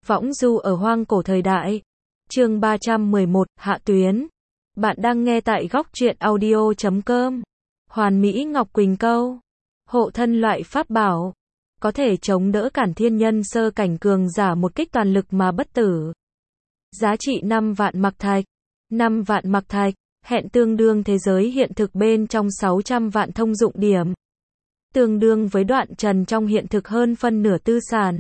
Võng du ở hoang cổ thời đại. Chương 311, Hạ Tuyến. Bạn đang nghe tại góc truyện audio.com. Hoàn Mỹ Ngọc Quỳnh câu. Hộ thân loại pháp bảo. Có thể chống đỡ cản thiên nhân sơ cảnh cường giả một kích toàn lực mà bất tử. Giá trị 5 vạn mặc thạch. 5 vạn mặc thạch, hẹn tương đương thế giới hiện thực bên trong 600 vạn thông dụng điểm. Tương đương với Đoạn Trần trong hiện thực hơn phân nửa tư sản.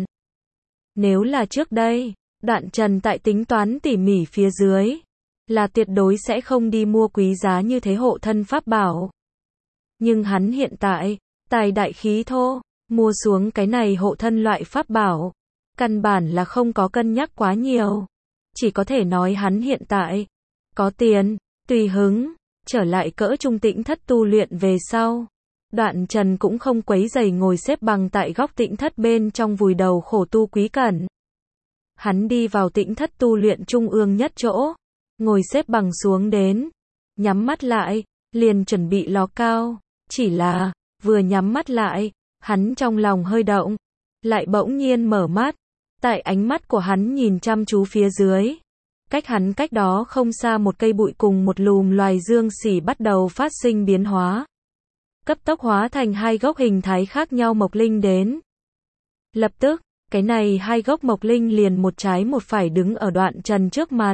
Nếu là trước đây, Đoạn Trần tại tính toán tỉ mỉ phía dưới, là tuyệt đối sẽ không đi mua quý giá như thế hộ thân pháp bảo. Nhưng hắn hiện tại, tài đại khí thô, mua xuống cái này hộ thân loại pháp bảo, căn bản là không có cân nhắc quá nhiều. Chỉ có thể nói hắn hiện tại, có tiền, tùy hứng, trở lại cỡ trung tĩnh thất tu luyện về sau. Đoạn Trần cũng không quấy rầy ngồi xếp bằng tại góc tĩnh thất bên trong vùi đầu khổ tu Quý Cẩn. Hắn đi vào tĩnh thất tu luyện trung ương nhất chỗ, ngồi xếp bằng xuống đến, nhắm mắt lại, liền chuẩn bị ló cao, chỉ là, vừa nhắm mắt lại, hắn trong lòng hơi động, lại bỗng nhiên mở mắt, tại ánh mắt của hắn nhìn chăm chú phía dưới. Cách hắn cách đó không xa một cây bụi cùng một lùm loài dương xỉ bắt đầu phát sinh biến hóa. Cấp tốc hóa thành hai gốc hình thái khác nhau mộc linh đến. Lập tức, cái này hai gốc mộc linh liền một trái một phải đứng ở Đoạn Trần trước mặt.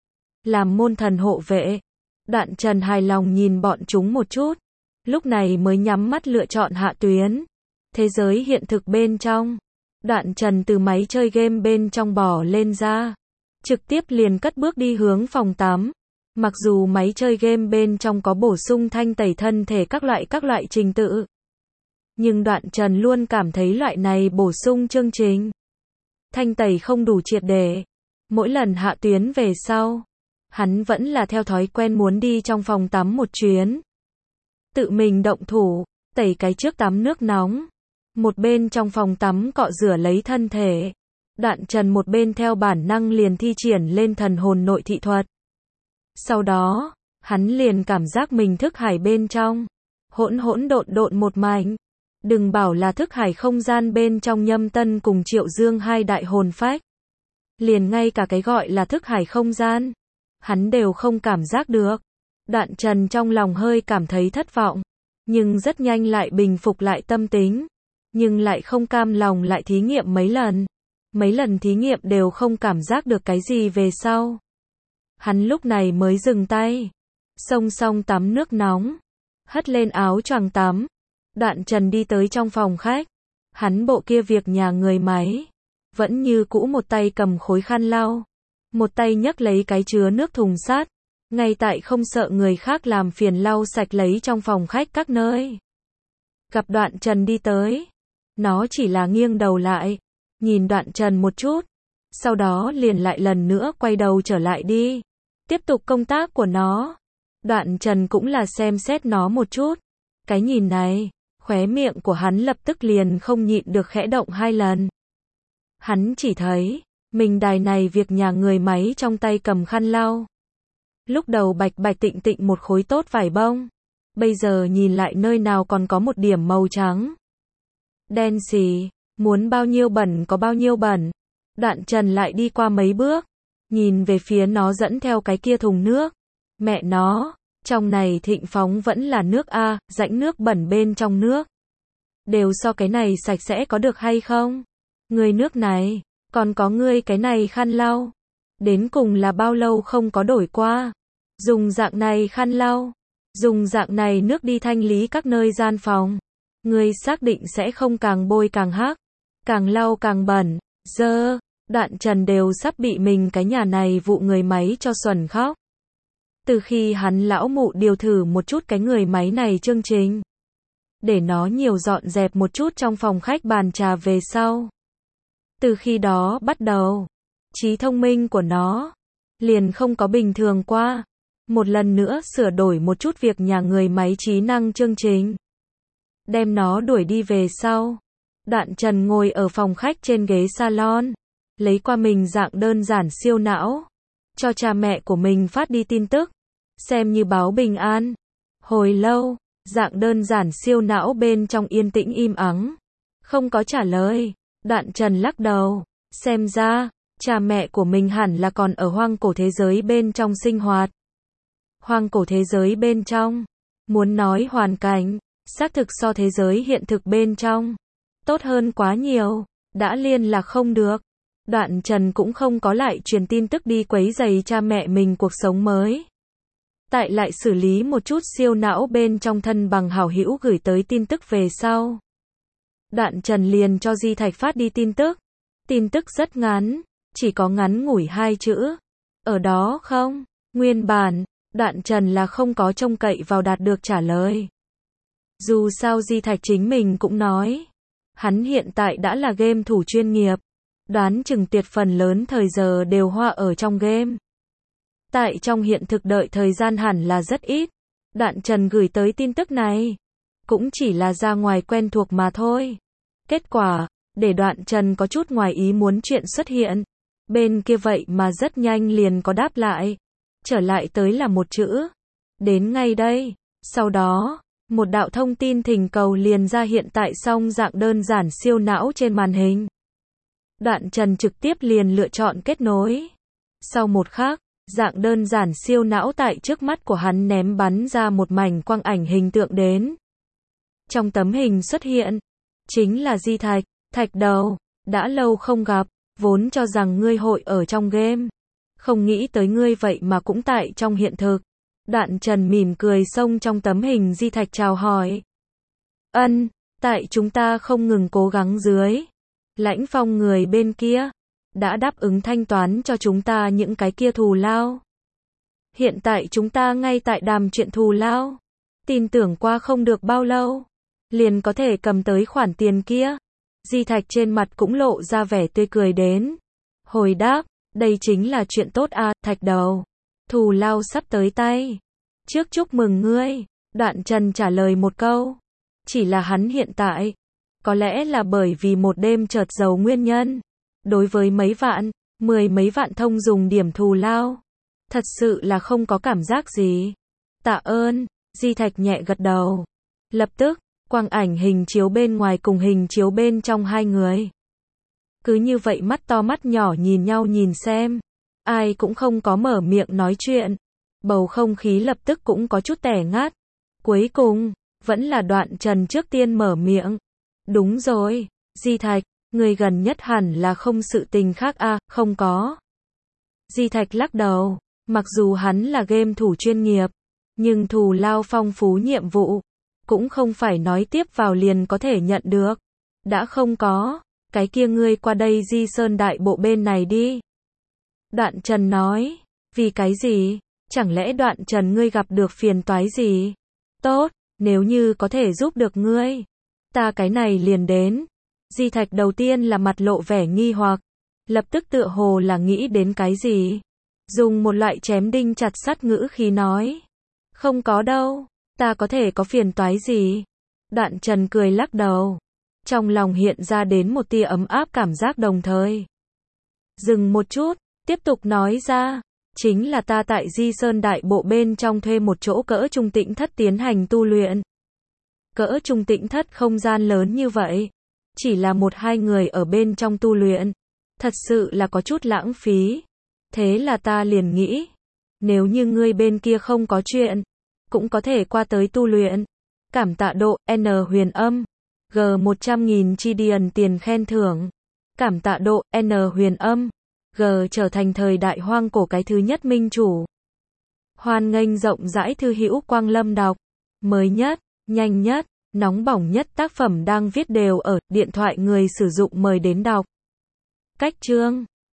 Làm môn thần hộ vệ, Đoạn Trần hài lòng nhìn bọn chúng một chút, lúc này mới nhắm mắt lựa chọn Hạ Tuyến. Thế giới hiện thực bên trong, Đoạn Trần từ máy chơi game bên trong bò lên ra, trực tiếp liền cất bước đi hướng phòng tắm. Mặc dù máy chơi game bên trong có bổ sung thanh tẩy thân thể các loại trình tự, nhưng Đoạn Trần luôn cảm thấy loại này bổ sung chương trình thanh tẩy không đủ triệt để. Mỗi lần Hạ Tuyến về sau, hắn vẫn là theo thói quen muốn đi trong phòng tắm một chuyến, tự mình động thủ, tẩy cái trước tắm nước nóng, một bên trong phòng tắm cọ rửa lấy thân thể. Đoạn Trần một bên theo bản năng liền thi triển lên thần hồn nội thị thuật. Sau đó, hắn liền cảm giác mình thức hải bên trong hỗn độn một mảnh. Đừng bảo là thức hải không gian bên trong Nhâm Tân cùng Triệu Dương hai đại hồn phách, liền ngay cả cái gọi là thức hải không gian, hắn đều không cảm giác được. Đoạn Trần trong lòng hơi cảm thấy thất vọng, nhưng rất nhanh lại bình phục lại tâm tính, nhưng lại không cam lòng lại thí nghiệm mấy lần. Mấy lần thí nghiệm đều không cảm giác được cái gì về sau. Hắn lúc này mới dừng tay, xông xong tắm nước nóng, hất lên áo choàng tắm. Đoạn Trần đi tới trong phòng khách, hắn bộ kia việc nhà người máy, vẫn như cũ một tay cầm khối khăn lau, một tay nhấc lấy cái chứa nước thùng sắt, ngay tại không sợ người khác làm phiền lau sạch lấy trong phòng khách các nơi. Gặp Đoạn Trần đi tới, nó chỉ là nghiêng đầu lại, nhìn Đoạn Trần một chút, sau đó liền lại lần nữa quay đầu trở lại đi, tiếp tục công tác của nó. Đoạn Trần cũng là xem xét nó một chút, cái nhìn này, khóe miệng của hắn lập tức liền không nhịn được khẽ động hai lần. Hắn chỉ thấy, mình đài này việc nhà người máy trong tay cầm khăn lau. Lúc đầu bạch tịnh một khối tốt vải bông, bây giờ nhìn lại nơi nào còn có một điểm màu trắng. Đen xì. Muốn bao nhiêu bẩn có bao nhiêu bẩn. Đoạn Trần lại đi qua mấy bước, nhìn về phía nó dẫn theo cái kia thùng nước. Mẹ nó, trong này thịnh phóng vẫn là nước a, rãnh nước bẩn bên trong nước. Đều so cái này sạch sẽ có được hay không? Người nước này, còn có ngươi cái này khăn lau. Đến cùng là bao lâu không có đổi qua. Dùng dạng này khăn lau, dùng dạng này nước đi thanh lý các nơi gian phòng. Ngươi xác định sẽ không càng bôi càng hắc, càng lau càng bẩn, dơ. Đoạn Trần đều sắp bị mình cái nhà này vụ người máy cho xuẩn khóc. Từ khi hắn lão mụ điều thử một chút cái người máy này chương trình, để nó nhiều dọn dẹp một chút trong phòng khách bàn trà về sau. Từ khi đó bắt đầu, trí thông minh của nó liền không có bình thường qua. Một lần nữa sửa đổi một chút việc nhà người máy trí năng chương trình, đem nó đuổi đi về sau. Đoạn Trần ngồi ở phòng khách trên ghế salon, lấy qua mình dạng đơn giản siêu não, cho cha mẹ của mình phát đi tin tức, xem như báo bình an. Hồi lâu, dạng đơn giản siêu não bên trong yên tĩnh im ắng, không có trả lời. Đoạn Trần lắc đầu, xem ra, Cha mẹ của mình hẳn là còn ở hoang cổ thế giới bên trong sinh hoạt. Hoang cổ thế giới bên trong. Muốn nói hoàn cảnh, xác thực so thế giới hiện thực bên trong. Tốt hơn quá nhiều. Đã liên lạc không được. Đoạn Trần cũng không có lại truyền tin tức đi quấy rầy cha mẹ mình cuộc sống mới. Tại lại xử lý một chút siêu não bên trong thân bằng hảo hữu gửi tới tin tức về sau. Đoạn Trần liền cho Di Thạch phát đi tin tức. Tin tức rất ngắn, chỉ có ngắn ngủi 2 chữ. Ở đó không? Nguyên bản, Đoạn Trần là không có trông cậy vào đạt được trả lời. Dù sao Di Thạch chính mình cũng nói. Hắn hiện tại đã là game thủ chuyên nghiệp. Đoán chừng tuyệt phần lớn thời giờ đều hoa ở trong game. Tại trong hiện thực đợi thời gian hẳn là rất ít. Đoạn Trần gửi tới tin tức này. Cũng chỉ là ra ngoài quen thuộc mà thôi. Kết quả, để Đoạn Trần có chút ngoài ý muốn chuyện xuất hiện. Bên kia vậy mà rất nhanh liền có đáp lại. Trở lại tới là một chữ. Đến ngay đây. Sau đó, một đạo thông tin thỉnh cầu liền ra hiện tại song dạng đơn giản siêu não trên màn hình. Đoạn Trần trực tiếp liền lựa chọn kết nối. Sau một khắc, dạng đơn giản siêu não tại trước mắt của hắn ném bắn ra một mảnh quang ảnh hình tượng đến. Trong tấm hình xuất hiện, chính là Di Thạch, Thạch đầu, đã lâu không gặp, vốn cho rằng ngươi hội ở trong game. Không nghĩ tới ngươi vậy mà cũng tại trong hiện thực. Đoạn Trần mỉm cười xông trong tấm hình Di Thạch chào hỏi. Tại chúng ta không ngừng cố gắng dưới. Lãnh Phong người bên kia, đã đáp ứng thanh toán cho chúng ta những cái kia thù lao. Hiện tại chúng ta ngay tại đàm chuyện thù lao. Tin tưởng qua không được bao lâu, liền có thể cầm tới khoản tiền kia. Di Thạch trên mặt cũng lộ ra vẻ tươi cười đến. Hồi đáp, đây chính là chuyện tốt à, Thạch đầu. Thù lao sắp tới tay. Trước chúc mừng ngươi. Đoạn Trần trả lời một câu. Chỉ là hắn hiện tại, có lẽ là bởi vì một đêm chợt giàu nguyên nhân. Đối với mấy vạn, 10 mấy vạn thông dùng điểm thù lao. Thật sự là không có cảm giác gì. Tạ ơn, Di Thạch nhẹ gật đầu. Lập tức, quang ảnh hình chiếu bên ngoài cùng hình chiếu bên trong hai người. Cứ như vậy mắt to mắt nhỏ nhìn nhau nhìn xem. Ai cũng không có mở miệng nói chuyện. Bầu không khí lập tức cũng có chút tẻ ngắt. Cuối cùng, vẫn là Đoạn Trần trước tiên mở miệng. Đúng rồi, Di Thạch, người gần nhất hẳn là không sự tình khác à, không có. Di Thạch lắc đầu, mặc dù hắn là game thủ chuyên nghiệp, nhưng thù lao phong phú nhiệm vụ, cũng không phải nói tiếp vào liền có thể nhận được. Đã không có, cái kia ngươi qua đây Di Sơn Đại Bộ bên này đi. Đoạn Trần nói, vì cái gì? Chẳng lẽ Đoạn Trần ngươi gặp được phiền toái gì? Tốt, nếu như có thể giúp được ngươi, ta cái này liền đến. Di Thạch đầu tiên là mặt lộ vẻ nghi hoặc, lập tức tựa hồ là nghĩ đến cái gì. Dùng một loại chém đinh chặt sắt ngữ khí nói. Không có đâu, ta có thể có phiền toái gì? Đoạn Trần cười lắc đầu. Trong lòng hiện ra đến một tia ấm áp cảm giác đồng thời. Dừng một chút, tiếp tục nói ra. Chính là ta tại Di Sơn Đại Bộ bên trong thuê một chỗ cỡ trung tĩnh thất tiến hành tu luyện. Cỡ trung tĩnh thất không gian lớn như vậy. Chỉ là 1-2 người ở bên trong tu luyện. Thật sự là có chút lãng phí. Thế là ta liền nghĩ. Nếu như ngươi bên kia không có chuyện, cũng có thể qua tới tu luyện. Cảm tạ độ, N huyền âm. G 100.000 chi điền tiền khen thưởng. Cảm tạ độ, N huyền âm. G trở thành thời đại hoang cổ cái thứ nhất minh chủ. Hoan nghênh rộng rãi thư hữu Quang Lâm đọc. Mới nhất, nhanh nhất, nóng bỏng nhất tác phẩm đang viết đều ở điện thoại người sử dụng mời đến đọc. Cách chương